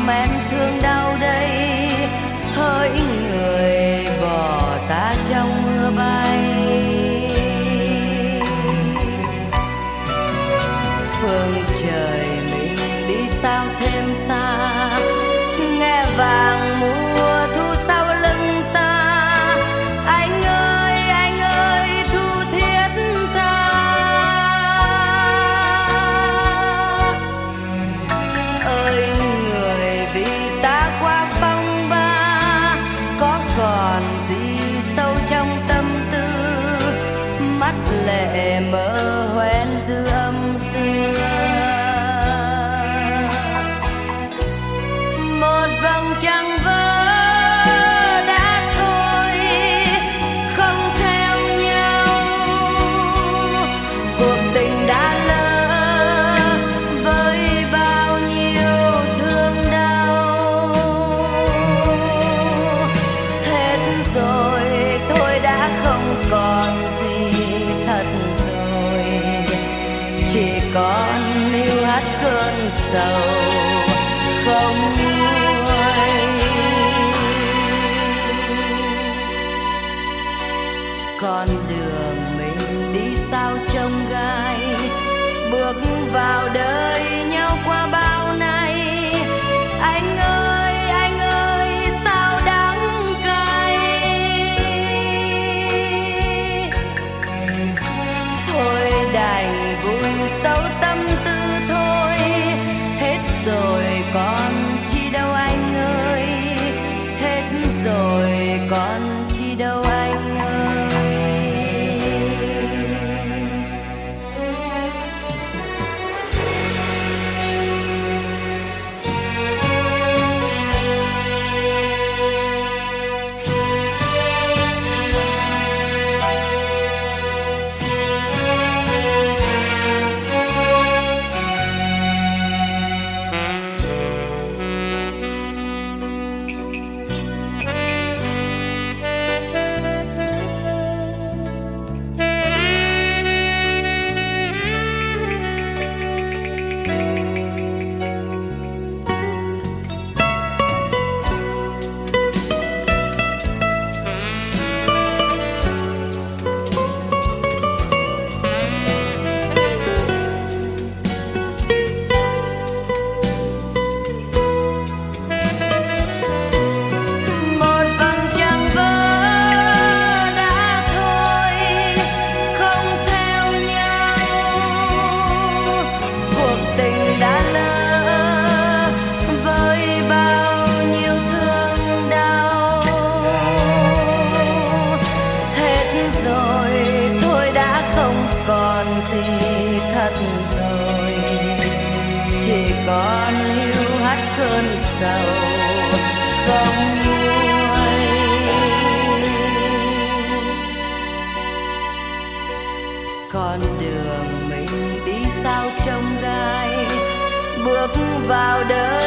men thương đau đây, hỡi người bỏ ta trong mưa bay. Phương trời mình đi sao thêm xa, nghe vàng mùa thu sau lưng ta. Anh ơi thu thiết tha, ơi người vì ta qua phong ba, có còn gì sâu trong tâm tư, mắt lệ mơ hoen dư âm xưa. Một vầng trăng vỡ đã thôi, không theo nhau, cuộc tình đã lỡ với bao nhiêu thương đau. Hết rồi thôi đã không còn gì thật rồi, chỉ còn níu hắt cơn sầu không nguôi. Con đường mình đi sao trông gai, bước vào đời nhau qua bao nay. Anh ơi sao đắng cay. Thôi đành vùi sâu tâm tư thôi, hết rồi còn chi đâu anh ơi, hết rồi còn chi đâu anh ơi. Còn hiu hắt cơn sầu không nguôi. Con đường mình đi sao trông gai, bước vào đời